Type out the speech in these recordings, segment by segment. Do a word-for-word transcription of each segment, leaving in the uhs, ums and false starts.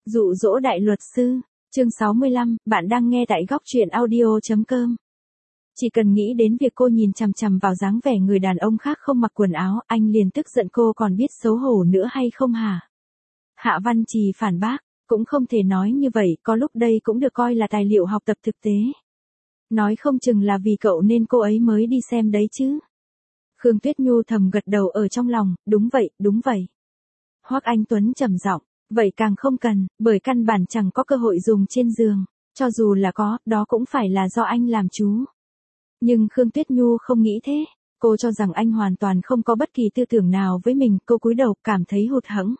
Dụ dỗ đại luật sư, chương sáu mươi lăm, bạn đang nghe tại góc truyện audio.com. Chỉ cần nghĩ đến việc cô nhìn chằm chằm vào dáng vẻ người đàn ông khác không mặc quần áo, anh liền tức giận. Cô còn biết xấu hổ nữa hay không hả? Hạ Văn Trì phản bác, cũng không thể nói như vậy, có lúc đây cũng được coi là tài liệu học tập thực tế. Nói không chừng là vì cậu nên cô ấy mới đi xem đấy chứ. Khương Tuyết Nhu thầm gật đầu ở trong lòng, đúng vậy, đúng vậy. Hoắc Anh Tuấn trầm giọng, vậy càng không cần, bởi căn bản chẳng có cơ hội dùng trên giường, cho dù là có, đó cũng phải là do anh làm chú. Nhưng Khương Tuyết Nhu không nghĩ thế, cô cho rằng anh hoàn toàn không có bất kỳ tư tưởng nào với mình, cô cúi đầu, cảm thấy hụt hẫng.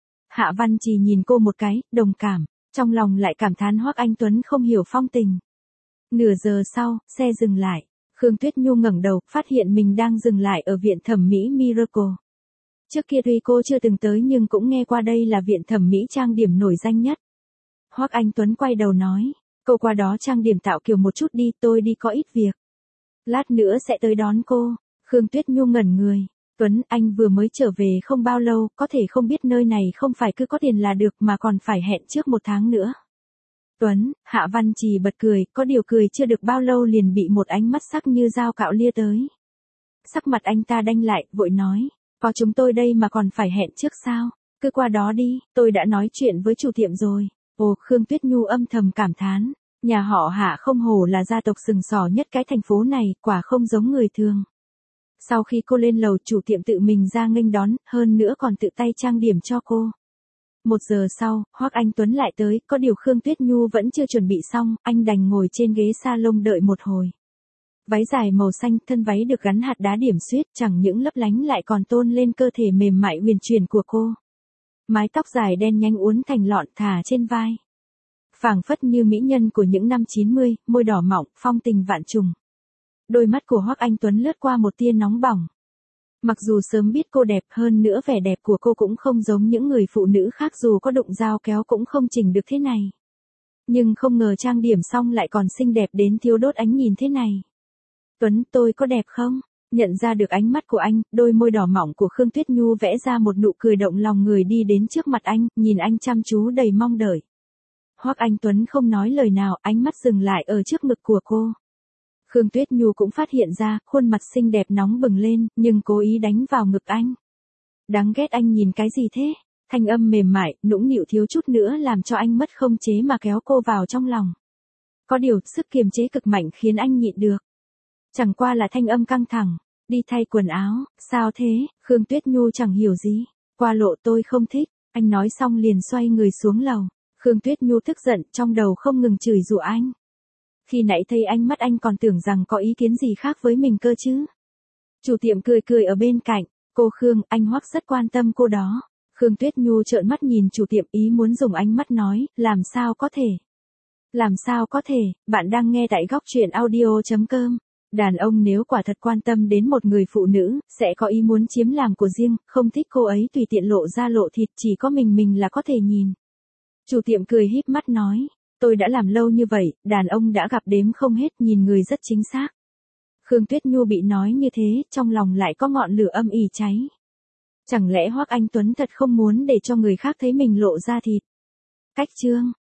Hạ Văn Trì nhìn cô một cái, đồng cảm, trong lòng lại cảm thán Hoắc Anh Tuấn không hiểu phong tình. Nửa giờ sau, xe dừng lại, Khương Tuyết Nhu ngẩng đầu, phát hiện mình đang dừng lại ở viện thẩm mỹ Miracle. Trước kia tuy cô chưa từng tới nhưng cũng nghe qua đây là viện thẩm mỹ trang điểm nổi danh nhất. Hoắc Anh Tuấn quay đầu nói, cô qua đó trang điểm tạo kiểu một chút đi, tôi đi có ít việc. Lát nữa sẽ tới đón cô. Khương Tuyết Nhu ngẩn người, Tuấn, anh vừa mới trở về không bao lâu, có thể không biết nơi này không phải cứ có tiền là được mà còn phải hẹn trước một tháng nữa. Tuấn, Hạ Văn Trì bật cười, có điều cười chưa được bao lâu liền bị một ánh mắt sắc như dao cạo lia tới. Sắc mặt anh ta đanh lại, vội nói, có chúng tôi đây mà còn phải hẹn trước sao, cứ qua đó đi, tôi đã nói chuyện với chủ tiệm rồi. Ồ, Khương Tuyết Nhu âm thầm cảm thán, nhà họ Hạ không hổ là gia tộc sừng sỏ nhất cái thành phố này, quả không giống người thường. Sau khi cô lên lầu, chủ tiệm tự mình ra nghênh đón, hơn nữa còn tự tay trang điểm cho cô. Một giờ sau, Hoắc Anh Tuấn lại tới, có điều Khương Tuyết Nhu vẫn chưa chuẩn bị xong, anh đành ngồi trên ghế salon đợi một hồi. Váy dài màu xanh, thân váy được gắn hạt đá điểm xuyết, chẳng những lấp lánh lại còn tôn lên cơ thể mềm mại huyền chuyển của cô. Mái tóc dài đen nhanh uốn thành lọn thả trên vai. Phảng phất như mỹ nhân của những năm chín mươi, môi đỏ mọng, phong tình vạn trùng. Đôi mắt của Hoắc Anh Tuấn lướt qua một tia nóng bỏng. Mặc dù sớm biết cô đẹp, hơn nữa vẻ đẹp của cô cũng không giống những người phụ nữ khác, dù có đụng dao kéo cũng không chỉnh được thế này. Nhưng không ngờ trang điểm xong lại còn xinh đẹp đến thiêu đốt ánh nhìn thế này. Tuấn, tôi có đẹp không? Nhận ra được ánh mắt của anh, đôi môi đỏ mỏng của Khương Tuyết Nhu vẽ ra một nụ cười động lòng người, đi đến trước mặt anh, nhìn anh chăm chú đầy mong đợi. Hoắc Anh Tuấn không nói lời nào, ánh mắt dừng lại ở trước ngực của cô. Khương Tuyết Nhu cũng phát hiện ra, khuôn mặt xinh đẹp nóng bừng lên, nhưng cố ý đánh vào ngực anh. Đáng ghét, anh nhìn cái gì thế? Thanh âm mềm mại, nũng nịu thiếu chút nữa làm cho anh mất không chế mà kéo cô vào trong lòng. Có điều, sức kiềm chế cực mạnh khiến anh nhịn được. Chẳng qua là thanh âm căng thẳng, đi thay quần áo, sao thế? Khương Tuyết Nhu chẳng hiểu gì, qua lộ tôi không thích, anh nói xong liền xoay người xuống lầu. Khương Tuyết Nhu tức giận, trong đầu không ngừng chửi rủa anh. Khi nãy thấy ánh mắt anh còn tưởng rằng có ý kiến gì khác với mình cơ chứ. Chủ tiệm cười cười ở bên cạnh, cô Khương, anh Hoắc rất quan tâm cô đó. Khương Tuyết Nhu trợn mắt nhìn chủ tiệm, ý muốn dùng ánh mắt nói, làm sao có thể? Làm sao có thể, bạn đang nghe tại góc truyện audio.com. Đàn ông nếu quả thật quan tâm đến một người phụ nữ, sẽ có ý muốn chiếm làm của riêng, không thích cô ấy tùy tiện lộ ra lộ thịt, chỉ có mình mình là có thể nhìn. Chủ tiệm cười híp mắt nói, tôi đã làm lâu như vậy, đàn ông đã gặp đếm không hết, nhìn người rất chính xác. Khương Tuyết Nhu bị nói như thế, trong lòng lại có ngọn lửa âm ỉ cháy. Chẳng lẽ Hoắc Anh Tuấn thật không muốn để cho người khác thấy mình lộ ra thịt? Cách chương